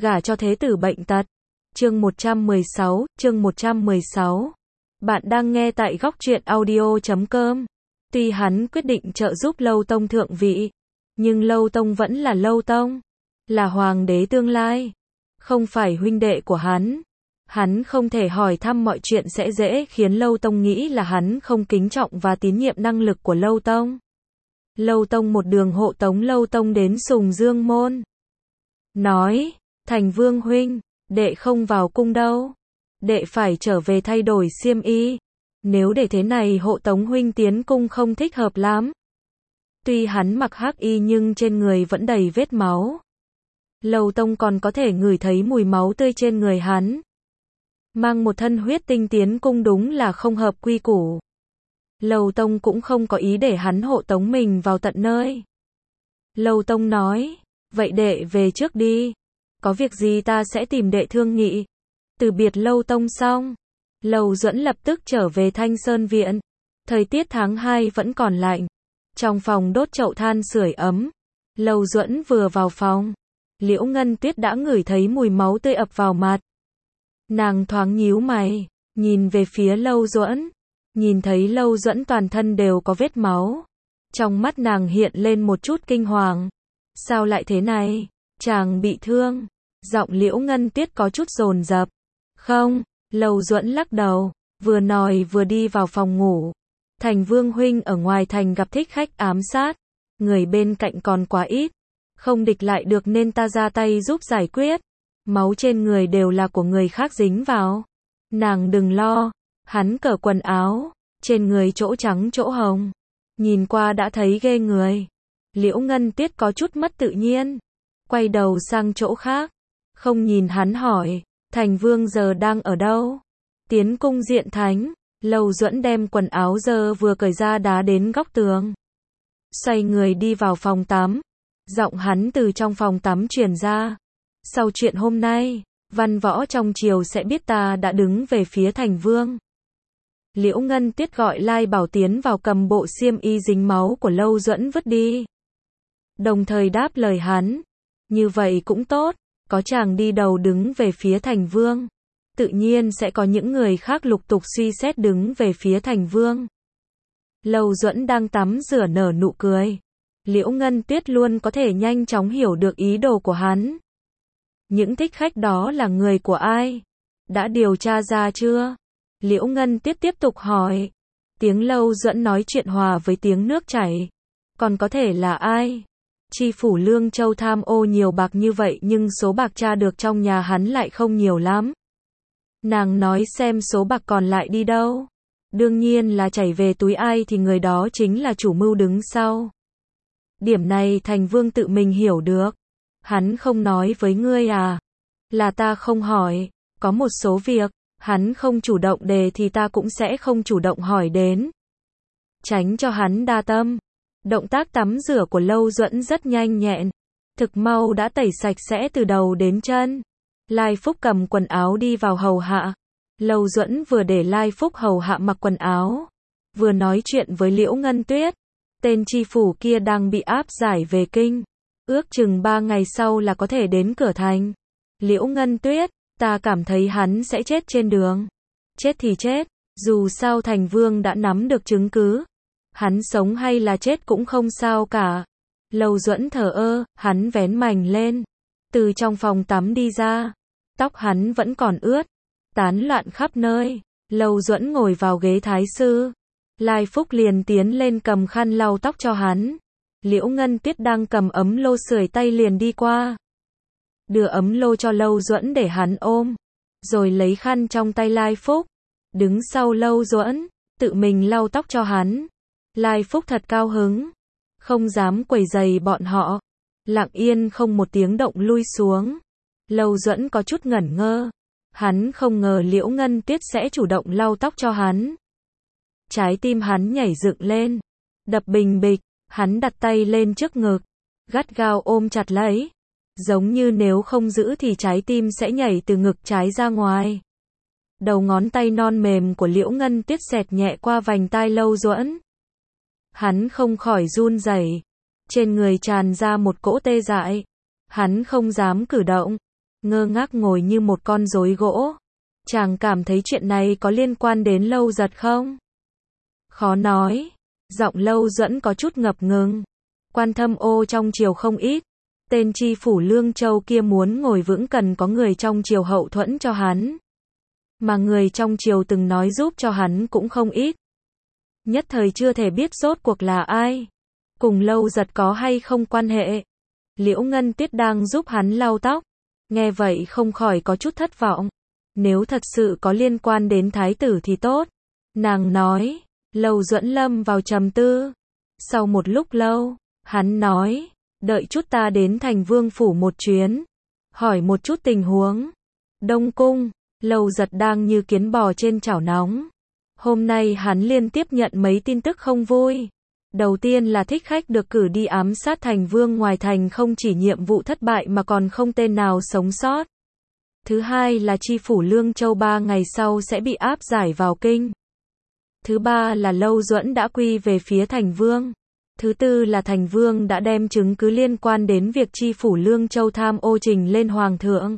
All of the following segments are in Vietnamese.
gả cho thế tử bệnh tật. Chương 116. Bạn đang nghe tại góc truyện audio.com. Tuy hắn quyết định trợ giúp Lâu Tông thượng vị, nhưng Lâu Tông vẫn là Lâu Tông, là hoàng đế tương lai, không phải huynh đệ của hắn. Hắn không thể hỏi thăm mọi chuyện sẽ dễ khiến Lâu Tông nghĩ là hắn không kính trọng và tín nhiệm năng lực của Lâu Tông. Lâu Tông một đường hộ tống Lâu Tông đến Sùng Dương Môn. Nói, Thành Vương huynh, đệ không vào cung đâu. Đệ phải trở về thay đổi xiêm y. Nếu để thế này hộ tống huynh tiến cung không thích hợp lắm. Tuy hắn mặc hắc y nhưng trên người vẫn đầy vết máu. Lâu Tông còn có thể ngửi thấy mùi máu tươi trên người hắn. Mang một thân huyết tinh tiến cung đúng là không hợp quy củ. Lâu Tông cũng không có ý để hắn hộ tống mình vào tận nơi. Lâu Tông nói, vậy đệ về trước đi. Có việc gì ta sẽ tìm đệ thương nghị. Từ biệt Lâu Tông xong, Lâu Duẫn lập tức trở về Thanh Sơn Viện. Thời tiết tháng 2 vẫn còn lạnh. Trong phòng đốt chậu than sưởi ấm. Lâu Duẫn vừa vào phòng, Liễu Ngân Tuyết đã ngửi thấy mùi máu tươi ập vào mặt. Nàng thoáng nhíu mày, nhìn về phía Lâu Duẫn. Nhìn thấy Lâu Duẫn toàn thân đều có vết máu. Trong mắt nàng hiện lên một chút kinh hoàng. Sao lại thế này? Chàng bị thương. Giọng Liễu Ngân Tuyết có chút dồn dập. Không, Lâu Duẫn lắc đầu, vừa nói vừa đi vào phòng ngủ. Thành Vương huynh ở ngoài thành gặp thích khách ám sát. Người bên cạnh còn quá ít. Không địch lại được nên ta ra tay giúp giải quyết. Máu trên người đều là của người khác dính vào. Nàng đừng lo. Hắn cởi quần áo, trên người chỗ trắng chỗ hồng. Nhìn qua đã thấy ghê người. Liễu Ngân Tuyết có chút mất tự nhiên. Quay đầu sang chỗ khác. Không nhìn hắn hỏi, Thành Vương giờ đang ở đâu? Tiến cung Diện Thánh. Lâu Duẫn đem quần áo dơ vừa cởi ra đá đến góc tường. Xoay người đi vào phòng tắm. Giọng hắn từ trong phòng tắm truyền ra. Sau chuyện hôm nay, văn võ trong triều sẽ biết ta đã đứng về phía Thành Vương. Liễu Ngân Tuyết gọi Lai Bảo tiến vào cầm bộ xiêm y dính máu của Lâu Duẫn vứt đi. Đồng thời đáp lời hắn. Như vậy cũng tốt, có chàng đi đầu đứng về phía Thành Vương. Tự nhiên sẽ có những người khác lục tục suy xét đứng về phía Thành Vương. Lâu Duẫn đang tắm rửa nở nụ cười. Liễu Ngân Tuyết luôn có thể nhanh chóng hiểu được ý đồ của hắn. Những thích khách đó là người của ai? Đã điều tra ra chưa? Liễu Ngân Tuyết tiếp tục hỏi. Tiếng Lâu Duẫn nói chuyện hòa với tiếng nước chảy. Còn có thể là ai? Tri phủ Lương Châu tham ô nhiều bạc như vậy nhưng số bạc tra được trong nhà hắn lại không nhiều lắm. Nàng nói xem số bạc còn lại đi đâu? Đương nhiên là chảy về túi ai thì người đó chính là chủ mưu đứng sau. Điểm này Thành Vương tự mình hiểu được. Hắn không nói với ngươi à? Là ta không hỏi. Có một số việc, hắn không chủ động đề thì ta cũng sẽ không chủ động hỏi đến. Tránh cho hắn đa tâm. Động tác tắm rửa của Lâu Duẫn rất nhanh nhẹn. Thực mau đã tẩy sạch sẽ từ đầu đến chân. Lai Phúc cầm quần áo đi vào hầu hạ. Lâu Duẫn vừa để Lai Phúc hầu hạ mặc quần áo, vừa nói chuyện với Liễu Ngân Tuyết. Tên tri phủ kia đang bị áp giải về kinh. Ước chừng 3 ngày sau là có thể đến cửa thành. Liễu Ngân Tuyết, ta cảm thấy hắn sẽ chết trên đường. Chết thì chết, dù sao Thành Vương đã nắm được chứng cứ. Hắn sống hay là chết cũng không sao cả. Lâu Duẫn thờ ơ, hắn vén mành lên. Từ trong phòng tắm đi ra. Tóc hắn vẫn còn ướt. Tán loạn khắp nơi. Lâu Duẫn ngồi vào ghế thái sư. Lai Phúc liền tiến lên cầm khăn lau tóc cho hắn. Liễu Ngân Tuyết đang cầm ấm lô sưởi tay liền đi qua. Đưa ấm lô cho Lâu Duẫn để hắn ôm. Rồi lấy khăn trong tay Lai Phúc. Đứng sau Lâu Duẫn, tự mình lau tóc cho hắn. Lai Phúc thật cao hứng. Không dám quấy rầy bọn họ. Lặng yên không một tiếng động lui xuống. Lâu Duẫn có chút ngẩn ngơ. Hắn không ngờ Liễu Ngân Tuyết sẽ chủ động lau tóc cho hắn. Trái tim hắn nhảy dựng lên. Đập bình bịch. Hắn đặt tay lên trước ngực. Gắt gao ôm chặt lấy. Giống như nếu không giữ thì trái tim sẽ nhảy từ ngực trái ra ngoài. Đầu ngón tay non mềm của Liễu Ngân Tuyết xẹt nhẹ qua vành tai Lâu Duẫn. Hắn không khỏi run rẩy. Trên người tràn ra một cỗ tê dại. Hắn không dám cử động. ngơ ngác ngồi như một con rối gỗ. Chàng cảm thấy chuyện này có liên quan đến Lâu Giật không? Khó nói. Giọng Lâu Duẫn có chút ngập ngừng. Quan Thâm Ô trong triều không ít. Tên tri phủ Lương Châu kia muốn ngồi vững cần có người trong triều hậu thuẫn cho hắn. Mà người trong triều từng nói giúp cho hắn cũng không ít. Nhất thời chưa thể biết rốt cuộc là ai. Cùng Lâu Giật có hay không quan hệ. Liễu Ngân Tuyết đang giúp hắn lau tóc. Nghe vậy không khỏi có chút thất vọng. Nếu thật sự có liên quan đến thái tử thì tốt. Nàng nói. Lâu Duẫn lâm vào trầm tư. Sau một lúc lâu, hắn nói. Đợi chút ta đến Thành Vương phủ một chuyến. Hỏi một chút tình huống. Đông cung. Lâu Giật đang như kiến bò trên chảo nóng. Hôm nay hắn liên tiếp nhận mấy tin tức không vui. Đầu tiên là thích khách được cử đi ám sát Thành Vương ngoài thành không chỉ nhiệm vụ thất bại mà còn không tên nào sống sót. Thứ hai là tri phủ Lương Châu 3 ngày sau sẽ bị áp giải vào kinh. Thứ ba là Lâu Duẫn đã quy về phía Thành Vương. Thứ tư là Thành Vương đã đem chứng cứ liên quan đến việc tri phủ Lương Châu tham ô trình lên Hoàng thượng.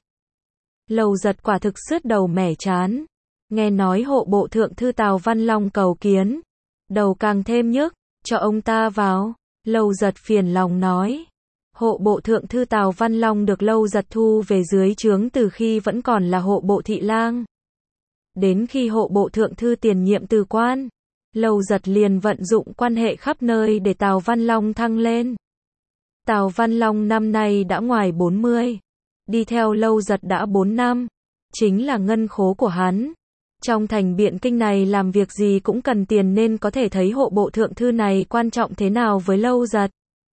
Lâu Giật quả thực sứt đầu mẻ trán. Nghe nói hộ bộ thượng thư Tào Văn Long cầu kiến. Đầu càng thêm nhức, cho ông ta vào. Lâu Giật phiền lòng nói. Hộ bộ thượng thư Tào Văn Long được Lâu Giật thu về dưới trướng từ khi vẫn còn là hộ bộ thị lang. Đến khi hộ bộ thượng thư tiền nhiệm từ quan, Lâu Giật liền vận dụng quan hệ khắp nơi để Tào Văn Long thăng lên. Tào Văn Long năm nay đã ngoài 40. Đi theo Lâu Giật đã 4 năm. Chính là ngân khố của hắn. Trong thành Biện Kinh này làm việc gì cũng cần tiền nên có thể thấy hộ bộ thượng thư này quan trọng thế nào với Lâu Giật.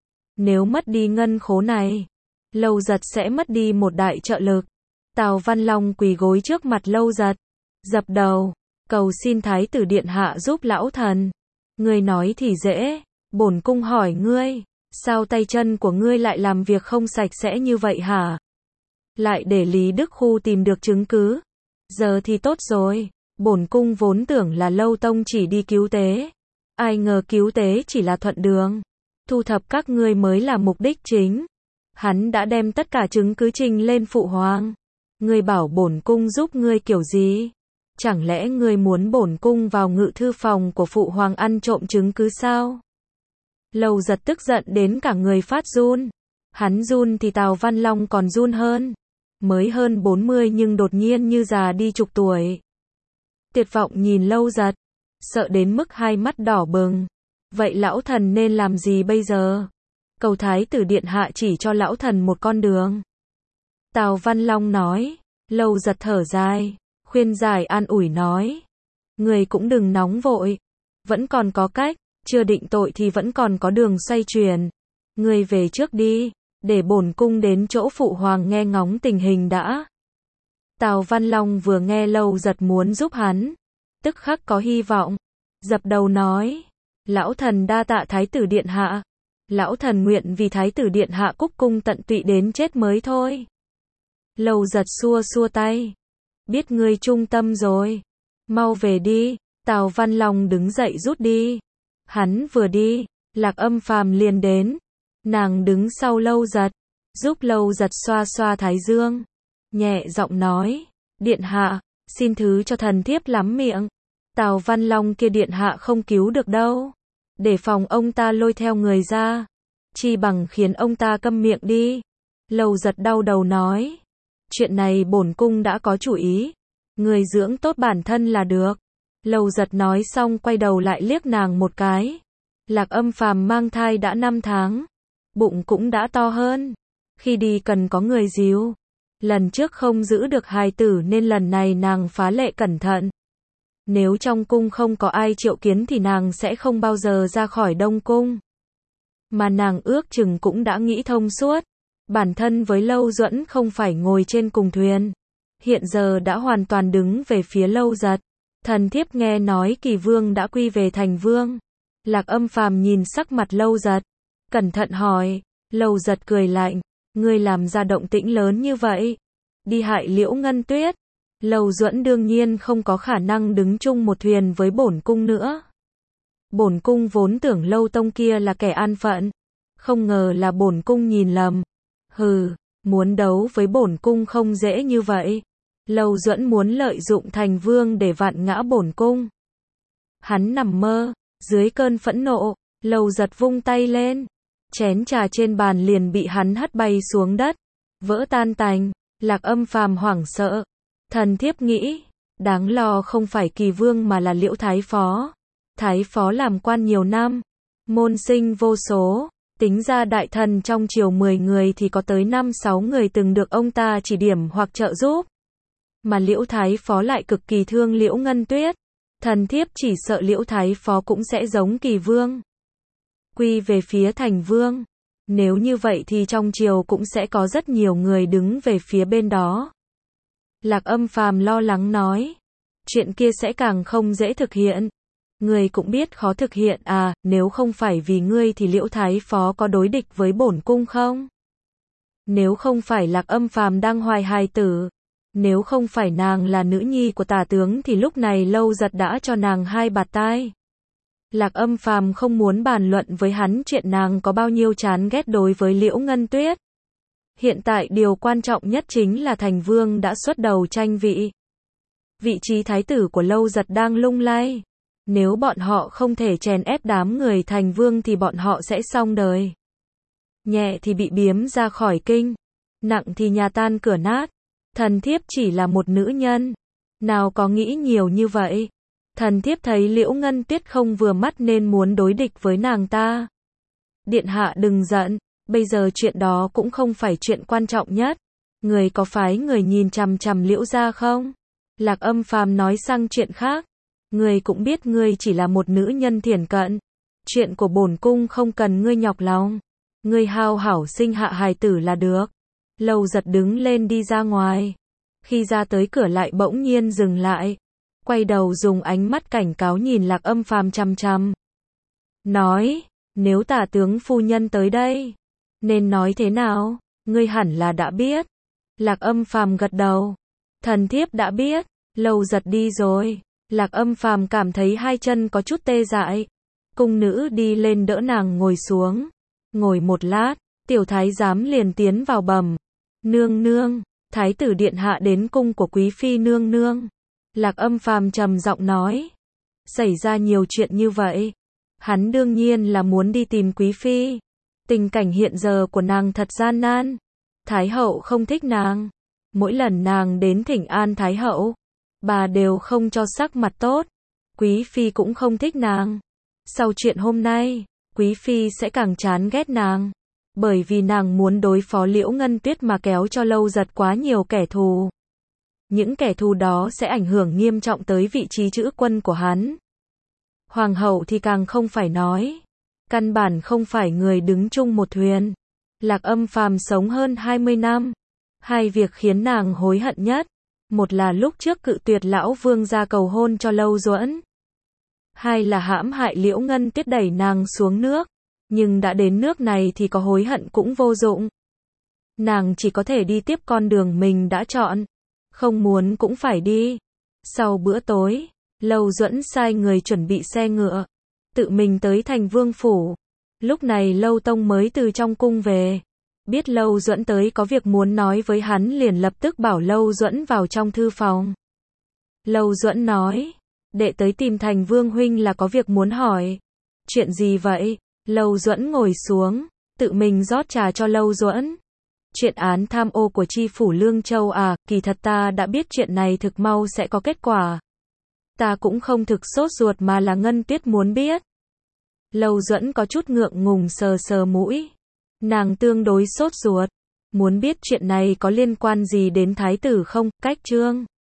Nếu mất đi ngân khố này, Lâu Giật sẽ mất đi một đại trợ lực. Tào Văn Long quỳ gối trước mặt Lâu Giật, dập đầu, cầu xin Thái tử điện hạ giúp lão thần. Ngươi nói thì dễ, bổn cung hỏi ngươi, sao tay chân của ngươi lại làm việc không sạch sẽ như vậy hả? Lại để Lý Đức Khu tìm được chứng cứ. Giờ thì tốt rồi, bổn cung vốn tưởng là Lâu tông chỉ đi cứu tế. Ai ngờ cứu tế chỉ là thuận đường. Thu thập các ngươi mới là mục đích chính. Hắn đã đem tất cả chứng cứ trình lên phụ hoàng. Ngươi bảo bổn cung giúp ngươi kiểu gì? Chẳng lẽ ngươi muốn bổn cung vào ngự thư phòng của phụ hoàng ăn trộm chứng cứ sao? Lâu Giật tức giận đến cả người phát run. Hắn run thì Tào Văn Long còn run hơn. Mới hơn 40 nhưng đột nhiên như già đi chục tuổi. Tuyệt vọng nhìn Lâu Giật, sợ đến mức hai mắt đỏ bừng. Vậy lão thần nên làm gì bây giờ? Cầu Thái tử điện hạ chỉ cho lão thần một con đường. Tào Văn Long nói. Lâu Giật thở dài, khuyên giải an ủi nói. Người cũng đừng nóng vội. Vẫn còn có cách, chưa định tội thì vẫn còn có đường xoay chuyển. Người về trước đi, để bổn cung đến chỗ phụ hoàng nghe ngóng tình hình đã. Tào Văn Long vừa nghe Lâu Giật muốn giúp hắn, tức khắc có hy vọng. Dập đầu nói. Lão thần đa tạ Thái tử điện hạ. Lão thần nguyện vì Thái tử điện hạ cúc cung tận tụy đến chết mới thôi. Lâu Giật xua xua tay. Biết ngươi trung tâm rồi. Mau về đi. Tào Văn Long đứng dậy rút đi. Hắn vừa đi, Lạc Âm Phàm liền đến. Nàng đứng sau Lâu Giật, giúp Lâu Giật xoa xoa thái dương. Nhẹ giọng nói. Điện hạ, xin thứ cho thần thiếp lắm miệng. Tào Văn Long kia điện hạ không cứu được đâu. Để phòng ông ta lôi theo người ra. Chi bằng khiến ông ta câm miệng đi. Lâu Giật đau đầu nói. Chuyện này bổn cung đã có chủ ý. Người dưỡng tốt bản thân là được. Lâu Giật nói xong quay đầu lại liếc nàng một cái. Lạc Âm Phàm mang thai đã 5 tháng. Bụng cũng đã to hơn. Khi đi cần có người díu. Lần trước không giữ được hài tử nên lần này nàng phá lệ cẩn thận. Nếu trong cung không có ai triệu kiến thì nàng sẽ không bao giờ ra khỏi Đông cung. Mà nàng ước chừng cũng đã nghĩ thông suốt. Bản thân với Lâu Duẫn không phải ngồi trên cùng thuyền. Hiện giờ đã hoàn toàn đứng về phía Lâu Giật. Thần thiếp nghe nói Kỳ Vương đã quy về thành vương. Lạc Âm Phàm nhìn sắc mặt Lâu Giật, cẩn thận hỏi. Lâu Giật cười lạnh. Ngươi làm ra động tĩnh lớn như vậy. Đi hại Liễu Ngân Tuyết. Lâu Duẫn đương nhiên không có khả năng đứng chung một thuyền với bổn cung nữa. Bổn cung vốn tưởng Lâu tông kia là kẻ an phận. Không ngờ là bổn cung nhìn lầm. Hừ, Muốn đấu với bổn cung không dễ như vậy. Lâu Duẫn muốn lợi dụng Thành Vương để vạn ngã bổn cung. Hắn nằm mơ, dưới cơn phẫn nộ, Lâu Giật vung tay lên. Chén trà trên bàn liền bị hắn hất bay xuống đất, vỡ tan tành. Lạc Âm Phàm hoảng sợ. Thần thiếp nghĩ, đáng lo không phải Kỳ Vương mà là Liễu Thái Phó. Thái Phó làm quan nhiều năm, môn sinh vô số, tính ra đại thần trong triều 10 người thì có tới 5-6 người từng được ông ta chỉ điểm hoặc trợ giúp. Mà Liễu Thái Phó lại cực kỳ thương Liễu Ngân Tuyết. Thần thiếp chỉ sợ Liễu Thái Phó cũng sẽ giống Kỳ Vương, quy về phía Thành Vương. Nếu như vậy thì trong triều cũng sẽ có rất nhiều người đứng về phía bên đó. Lạc Âm Phàm lo lắng nói. Chuyện kia sẽ càng không dễ thực hiện. Ngươi cũng biết khó thực hiện à, nếu không phải vì ngươi thì Liễu Thái Phó có đối địch với bổn cung không? Nếu không phải Lạc Âm Phàm đang hoài hài tử, nếu không phải nàng là nữ nhi của tả tướng thì lúc này Lâu Giật đã cho nàng 2 bạt tai. Lạc Âm Phàm không muốn bàn luận với hắn chuyện nàng có bao nhiêu chán ghét đối với Liễu Ngân Tuyết. Hiện tại điều quan trọng nhất chính là Thành Vương đã xuất đầu tranh vị. Vị trí thái tử của Lâu Giật đang lung lay. Nếu bọn họ không thể chèn ép đám người Thành Vương thì bọn họ sẽ xong đời. Nhẹ thì bị biếm ra khỏi kinh, nặng thì nhà tan cửa nát. Thần thiếp chỉ là một nữ nhân, nào có nghĩ nhiều như vậy. Thần thiếp thấy Liễu Ngân Tuyết không vừa mắt nên muốn đối địch với nàng ta. Điện hạ đừng giận, bây giờ chuyện đó cũng không phải chuyện quan trọng nhất. Người có phái người nhìn chằm chằm Liễu gia không? Lạc Âm Phàm nói sang chuyện khác. Ngươi cũng biết ngươi chỉ là một nữ nhân thiển cận. Chuyện của bổn cung không cần ngươi nhọc lòng. Ngươi hao hảo sinh hạ hài tử là được. Lâu Giật đứng lên đi ra ngoài. Khi ra tới cửa lại bỗng nhiên dừng lại. Quay đầu dùng ánh mắt cảnh cáo nhìn Lạc Âm Phàm chằm chằm. Nói, nếu tả tướng phu nhân tới đây, nên nói thế nào? Ngươi hẳn là đã biết. Lạc Âm Phàm gật đầu. Thần thiếp đã biết. Lâu Giật đi rồi. Lạc Âm Phàm cảm thấy hai chân có chút tê dại. Cung nữ đi lên đỡ nàng ngồi xuống. Ngồi một lát, tiểu thái giám liền tiến vào bẩm. Nương nương, thái tử điện hạ đến cung của quý phi nương nương. Lạc Âm Phàm trầm giọng nói. Xảy ra nhiều chuyện như vậy. Hắn đương nhiên là muốn đi tìm quý phi. Tình cảnh hiện giờ của nàng thật gian nan. Thái hậu không thích nàng. Mỗi lần nàng đến thỉnh an Thái hậu, bà đều không cho sắc mặt tốt. Quý phi cũng không thích nàng. Sau chuyện hôm nay, quý phi sẽ càng chán ghét nàng. Bởi vì nàng muốn đối phó Liễu Ngân Tuyết mà kéo cho Lâu Giật quá nhiều kẻ thù. Những kẻ thù đó sẽ ảnh hưởng nghiêm trọng tới vị trí chữ quân của hắn. Hoàng hậu thì càng không phải nói. Căn bản không phải người đứng chung một thuyền. Lạc Âm Phàm sống hơn 20 năm. Hai việc khiến nàng hối hận nhất. Một là lúc trước cự tuyệt lão vương gia cầu hôn cho Lâu Duẫn. Hai là hãm hại Liễu Ngân Tuyết đẩy nàng xuống nước. Nhưng đã đến nước này thì có hối hận cũng vô dụng. Nàng chỉ có thể đi tiếp con đường mình đã chọn. Không muốn cũng phải đi. Sau bữa tối, Lâu Duẫn sai người chuẩn bị xe ngựa, tự mình tới Thành Vương phủ. Lúc này Lâu Tông mới từ trong cung về. Biết Lâu Duẫn tới có việc muốn nói với hắn liền lập tức bảo Lâu Duẫn vào trong thư phòng. Lâu Duẫn nói, đệ tới tìm Thành Vương huynh là có việc muốn hỏi. Chuyện gì vậy? Lâu Duẫn ngồi xuống, tự mình rót trà cho Lâu Duẫn. Chuyện án tham ô của chi phủ Lương Châu à, kỳ thật ta đã biết chuyện này thực mau sẽ có kết quả. Ta cũng không thực sốt ruột mà là Ngân Tuyết muốn biết. Lâu Duẫn có chút ngượng ngùng sờ sờ mũi. Nàng tương đối sốt ruột. Muốn biết chuyện này có liên quan gì đến thái tử không? Cách chương